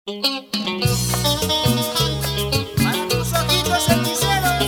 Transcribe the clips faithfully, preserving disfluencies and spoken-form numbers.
Para tus ojitos hechiceros.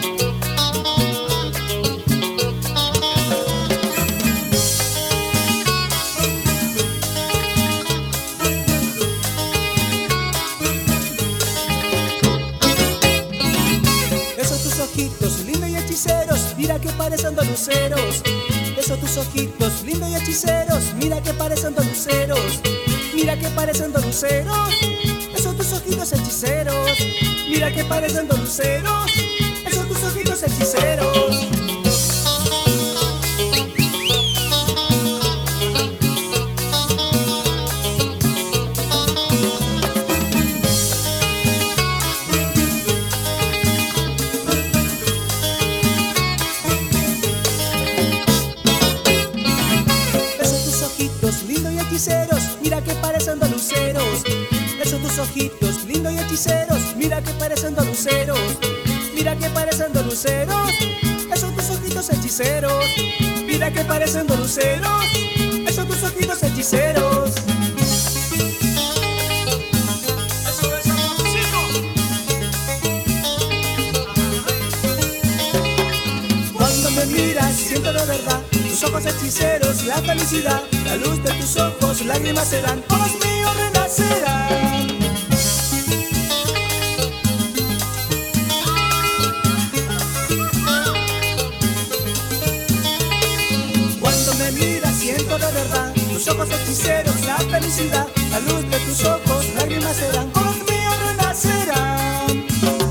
Esos tus ojitos lindos y hechiceros, mira que parecen dos luceros. Esos tus ojitos lindos y hechiceros, mira que parecen dos luceros. Mira que parecen dos luceros. Esos tus ojitos hechiceros, mira que parecen dos luceros. Esos tus ojitos hechiceros. Lindos y hechiceros, mira que parecen dos luceros. Esos tus ojitos lindos y hechiceros, mira que parecen dos luceros. Mira que parecen dos luceros. Esos tus ojitos hechiceros, mira que parecen dos luceros. Esos tus ojitos hechiceros. Eso es amorcito. Cuando me miras siento de verdad tus ojos hechiceros, la felicidad, la luz de tus ojos, lágrimas serán, ojos míos renacerán. Cuando me miras siento de verdad tus ojos hechiceros, la felicidad, la luz de tus ojos, lágrimas serán, ojos míos renacerán.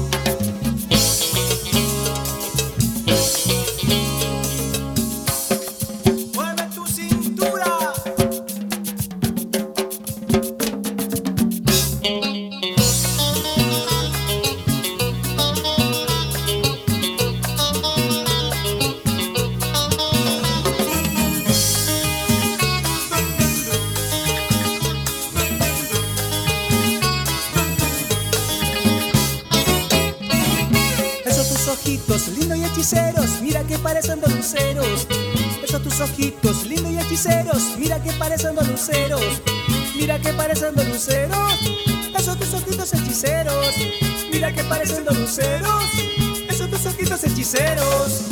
Ojitos lindos y hechiceros, mira que parecen dos luceros. Esos tus ojitos lindos y hechiceros, mira que parecen dos luceros. Mira que parecen dos luceros. Esos tus ojitos hechiceros, mira que parecen dos luceros. Esos tus ojitos hechiceros.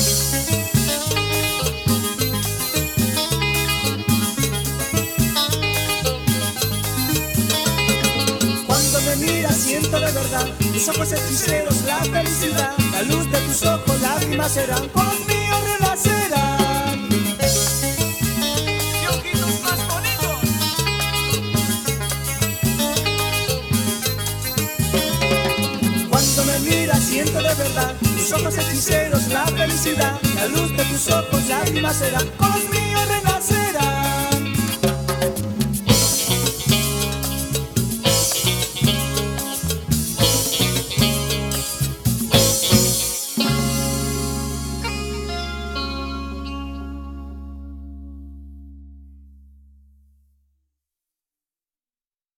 Mira, siento de verdad tus ojos hechiceros, la felicidad, la luz de tus ojos, lágrimas serán, ojos míos renacerán. ¡Qué ojitos más bonitos! Cuando me miras siento de verdad tus ojos hechiceros, la felicidad, la luz de tus ojos, lágrimas serán, ojos míos renacerán.